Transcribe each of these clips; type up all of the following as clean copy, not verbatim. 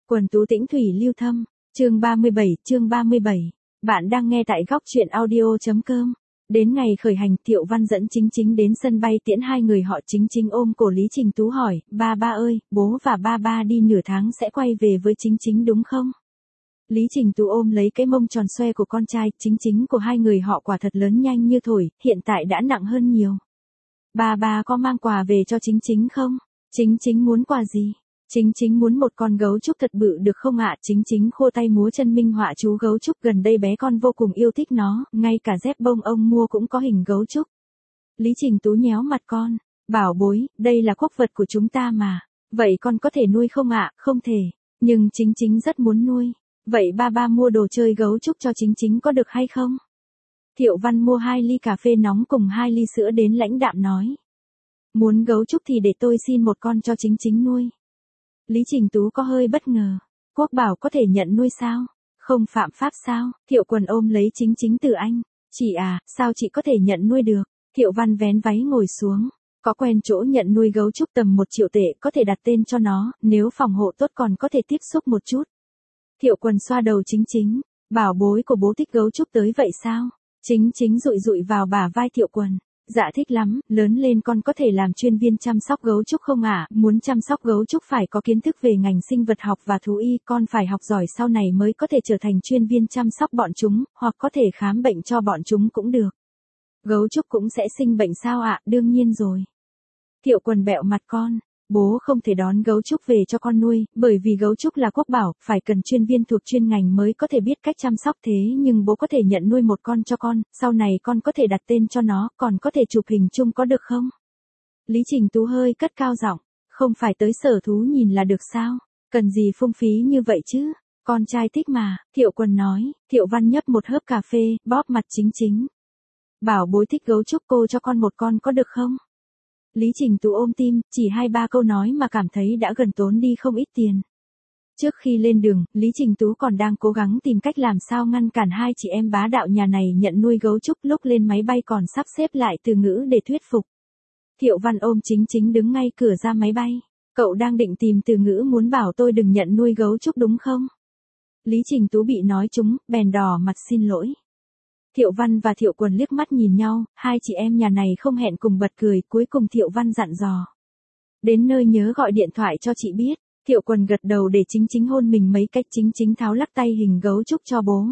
Quần tú tĩnh thủy lưu thâm, chương 37. Bạn đang nghe tại góc truyện audio.com. Đến ngày khởi hành, Thiệu Văn dẫn Chính Chính đến sân bay tiễn hai người họ. Chính Chính ôm cổ Lý Trình Tú hỏi, ba ơi, bố và ba đi nửa tháng sẽ quay về với Chính Chính đúng không? Lý Trình Tú ôm lấy cái mông tròn xoe của con trai. Chính của hai người họ quả thật lớn nhanh như thổi, hiện tại đã nặng hơn nhiều. Ba có mang quà về cho Chính Chính không? Chính muốn quà gì? Chính muốn một con gấu trúc thật bự được không ạ? Chính khô tay múa chân minh họa chú gấu trúc, gần đây bé con vô cùng yêu thích nó, ngay cả dép bông ông mua cũng có hình gấu trúc. Lý Trình Tú nhéo mặt con, bảo bối, đây là quốc vật của chúng ta mà. Vậy con có thể nuôi không ạ? Không thể, nhưng Chính rất muốn nuôi. Vậy ba mua đồ chơi gấu trúc cho Chính có được hay không? Thiệu Văn mua 2 ly cà phê nóng cùng 2 ly sữa đến lãnh đạm nói. Muốn gấu trúc thì để tôi xin một con cho Chính nuôi. Lý Trình Tú có hơi bất ngờ. Quốc bảo có thể nhận nuôi sao? Không phạm pháp sao? Thiệu Quần ôm lấy Chính từ anh. Chị à, sao chị có thể nhận nuôi được? Thiệu Văn vén váy ngồi xuống. Có quen chỗ nhận nuôi gấu trúc tầm 1 triệu tệ, có thể đặt tên cho nó, nếu phòng hộ tốt còn có thể tiếp xúc một chút. Thiệu Quần xoa đầu Chính. Bảo bối của bố thích gấu trúc tới vậy sao? Chính dụi vào bả vai Thiệu Quần. Dạ thích lắm, lớn lên con có thể làm chuyên viên chăm sóc gấu trúc không ạ? Muốn chăm sóc gấu trúc phải có kiến thức về ngành sinh vật học và thú y, con phải học giỏi sau này mới có thể trở thành chuyên viên chăm sóc bọn chúng, hoặc có thể khám bệnh cho bọn chúng cũng được. Gấu trúc cũng sẽ sinh bệnh sao ạ? Đương nhiên rồi. Thiệu Quần bẹo mặt con. Bố không thể đón gấu trúc về cho con nuôi, bởi vì gấu trúc là quốc bảo, phải cần chuyên viên thuộc chuyên ngành mới có thể biết cách chăm sóc, thế nhưng bố có thể nhận nuôi một con cho con, sau này con có thể đặt tên cho nó, còn có thể chụp hình chung có được không? Lý Trình Tú hơi cất cao giọng, không phải tới sở thú nhìn là được sao? Cần gì phung phí như vậy chứ? Con trai thích mà, Thiệu Quần nói. Thiệu Văn nhấp một hớp cà phê, bóp mặt Chính. Bảo bối thích gấu trúc, cô cho con một con có được không? Lý Trình Tú ôm tim, chỉ 2-3 câu nói mà cảm thấy đã gần tốn đi không ít tiền. Trước khi lên đường, Lý Trình Tú còn đang cố gắng tìm cách làm sao ngăn cản hai chị em bá đạo nhà này nhận nuôi gấu trúc, lúc lên máy bay còn sắp xếp lại từ ngữ để thuyết phục. Thiệu Văn ôm Chính đứng ngay cửa ra máy bay. Cậu đang định tìm từ ngữ muốn bảo tôi đừng nhận nuôi gấu trúc đúng không? Lý Trình Tú bị nói trúng, bèn đỏ mặt xin lỗi. Thiệu Văn và Thiệu Quần liếc mắt nhìn nhau, hai chị em nhà này không hẹn cùng bật cười, cuối cùng Thiệu Văn dặn dò. Đến nơi nhớ gọi điện thoại cho chị biết. Thiệu Quần gật đầu để Chính hôn mình mấy cách. Chính tháo lắc tay hình gấu trúc cho bố.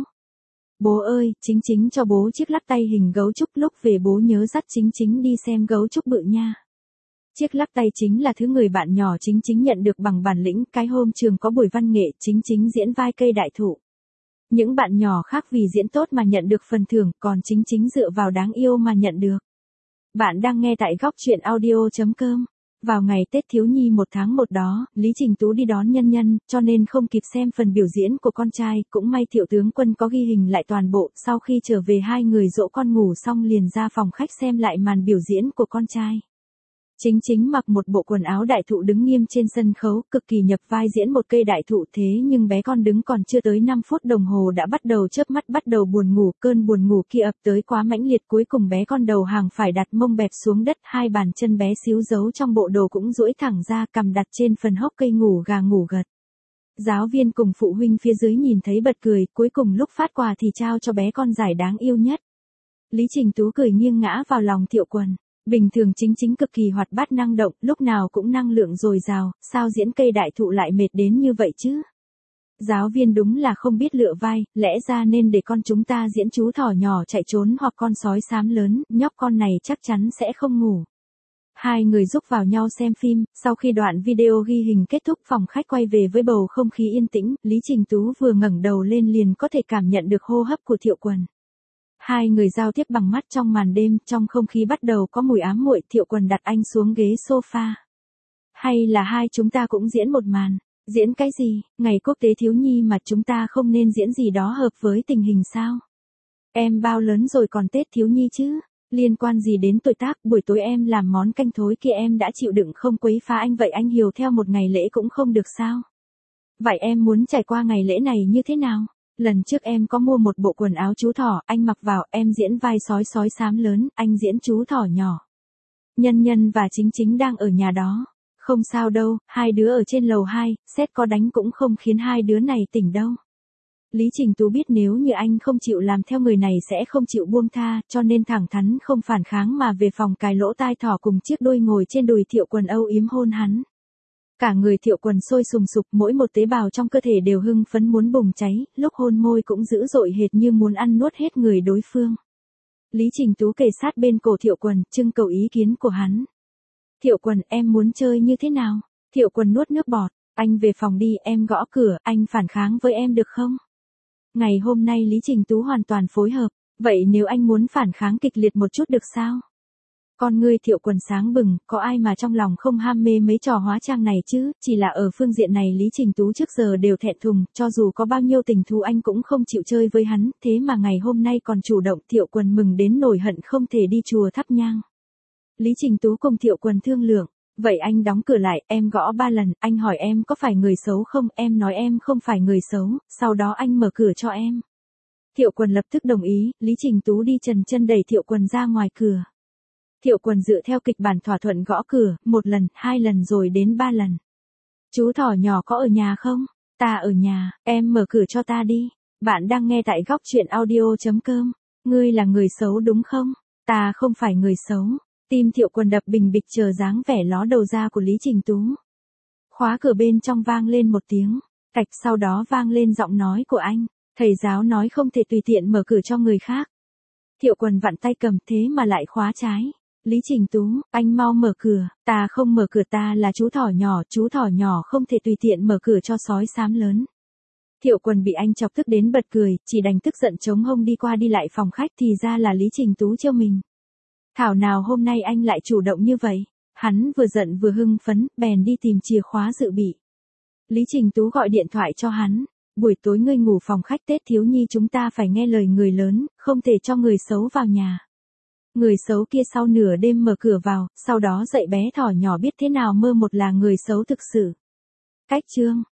Bố ơi, Chính cho bố chiếc lắc tay hình gấu trúc, lúc về bố nhớ dắt Chính đi xem gấu trúc bự nha. Chiếc lắc tay chính là thứ người bạn nhỏ Chính nhận được bằng bản lĩnh, cái hôm trường có buổi văn nghệ, Chính diễn vai cây đại thụ. Những bạn nhỏ khác vì diễn tốt mà nhận được phần thưởng, còn Chính dựa vào đáng yêu mà nhận được. Bạn đang nghe tại góc truyện audio.com. Vào ngày Tết Thiếu Nhi 1 tháng 1 đó, Lý Trình Tú đi đón nhân, cho nên không kịp xem phần biểu diễn của con trai, cũng may Thiệu tướng Quân có ghi hình lại toàn bộ, sau khi trở về hai người dỗ con ngủ xong liền ra phòng khách xem lại màn biểu diễn của con trai. Chính mặc một bộ quần áo đại thụ đứng nghiêm trên sân khấu, cực kỳ nhập vai diễn một cây đại thụ, thế nhưng bé con đứng còn chưa tới 5 phút đồng hồ đã bắt đầu chớp mắt, bắt đầu buồn ngủ, cơn buồn ngủ kia ập tới quá mãnh liệt, cuối cùng bé con đầu hàng phải đặt mông bẹp xuống đất, hai bàn chân bé xíu giấu trong bộ đồ cũng duỗi thẳng ra, cằm đặt trên phần hốc cây ngủ gà ngủ gật. Giáo viên cùng phụ huynh phía dưới nhìn thấy bật cười, cuối cùng lúc phát quà thì trao cho bé con giải đáng yêu nhất. Lý Trình Tú cười nghiêng ngã vào lòng Thiệu Quần. Bình thường Chính cực kỳ hoạt bát năng động, lúc nào cũng năng lượng dồi dào, sao diễn cây đại thụ lại mệt đến như vậy chứ? Giáo viên đúng là không biết lựa vai, lẽ ra nên để con chúng ta diễn chú thỏ nhỏ chạy trốn hoặc con sói xám lớn, nhóc con này chắc chắn sẽ không ngủ. Hai người rúc vào nhau xem phim, sau khi đoạn video ghi hình kết thúc, phòng khách quay về với bầu không khí yên tĩnh, Lý Trình Tú vừa ngẩng đầu lên liền có thể cảm nhận được hô hấp của Thiệu Quần. Hai người giao tiếp bằng mắt trong màn đêm, trong không khí bắt đầu có mùi ám muội. Thiệu Quần đặt anh xuống ghế sofa. Hay là hai chúng ta cũng diễn một màn? Diễn cái gì? Ngày Quốc tế Thiếu Nhi mà, chúng ta không nên diễn gì đó hợp với tình hình sao? Em bao lớn rồi còn Tết Thiếu Nhi chứ? Liên quan gì đến tuổi tác? Buổi tối em làm món canh thối kia em đã chịu đựng không quấy phá anh, vậy anh hiều theo một ngày lễ cũng không được sao? Vậy em muốn trải qua ngày lễ này như thế nào? Lần trước em có mua một bộ quần áo chú thỏ, anh mặc vào, em diễn vai sói xám lớn, anh diễn chú thỏ nhỏ. Nhân và Chính đang ở nhà đó. Không sao đâu, hai đứa ở trên lầu 2, sét có đánh cũng không khiến hai đứa này tỉnh đâu. Lý Trình Tú biết nếu như anh không chịu làm theo người này sẽ không chịu buông tha, cho nên thẳng thắn không phản kháng mà về phòng cài lỗ tai thỏ cùng chiếc đuôi ngồi trên đùi Thiệu Quần âu yếm hôn hắn. Cả người Thiệu Quần sôi sùng sục, mỗi một tế bào trong cơ thể đều hưng phấn muốn bùng cháy, lúc hôn môi cũng dữ dội hệt như muốn ăn nuốt hết người đối phương. Lý Trình Tú kề sát bên cổ Thiệu Quần, trưng cầu ý kiến của hắn. Thiệu Quần, em muốn chơi như thế nào? Thiệu Quần nuốt nước bọt, anh về phòng đi, em gõ cửa, anh phản kháng với em được không? Ngày hôm nay Lý Trình Tú hoàn toàn phối hợp, vậy nếu anh muốn phản kháng kịch liệt một chút được sao? Con ngươi Thiệu Quần sáng bừng, có ai mà trong lòng không ham mê mấy trò hóa trang này chứ, chỉ là ở phương diện này Lý Trình Tú trước giờ đều thẹn thùng, cho dù có bao nhiêu tình thú anh cũng không chịu chơi với hắn, thế mà ngày hôm nay còn chủ động. Thiệu Quần mừng đến nổi hận không thể đi chùa thắp nhang. Lý Trình Tú cùng Thiệu Quần thương lượng, vậy anh đóng cửa lại, em gõ 3 lần, anh hỏi em có phải người xấu không, em nói em không phải người xấu, sau đó anh mở cửa cho em. Thiệu Quần lập tức đồng ý, Lý Trình Tú đi trần chân đẩy Thiệu Quần ra ngoài cửa. Thiệu Quần dựa theo kịch bản thỏa thuận gõ cửa, 1 lần, 2 lần rồi đến 3 lần. Chú thỏ nhỏ có ở nhà không? Ta ở nhà, em mở cửa cho ta đi. Bạn đang nghe tại góc truyện audio.com. Ngươi là người xấu đúng không? Ta không phải người xấu. Tim Thiệu Quần đập bình bịch chờ dáng vẻ ló đầu ra của Lý Trình Tú. Khóa cửa bên trong vang lên một tiếng, cạch, sau đó vang lên giọng nói của anh. Thầy giáo nói không thể tùy tiện mở cửa cho người khác. Thiệu Quần vặn tay cầm thế mà lại khóa trái. Lý Trình Tú, anh mau mở cửa, ta không mở cửa, ta là chú thỏ nhỏ không thể tùy tiện mở cửa cho sói xám lớn. Thiệu Quần bị anh chọc tức đến bật cười, chỉ đành tức giận chống hông đi qua đi lại phòng khách, thì ra là Lý Trình Tú trêu mình. Thảo nào hôm nay anh lại chủ động như vậy. Hắn vừa giận vừa hưng phấn, bèn đi tìm chìa khóa dự bị. Lý Trình Tú gọi điện thoại cho hắn. Buổi tối ngươi ngủ phòng khách, Tết thiếu nhi chúng ta phải nghe lời người lớn, không thể cho người xấu vào nhà. Người xấu kia sau nửa đêm mở cửa vào, sau đó dạy bé thỏ nhỏ biết thế nào mơ một là người xấu thực sự. Cách chương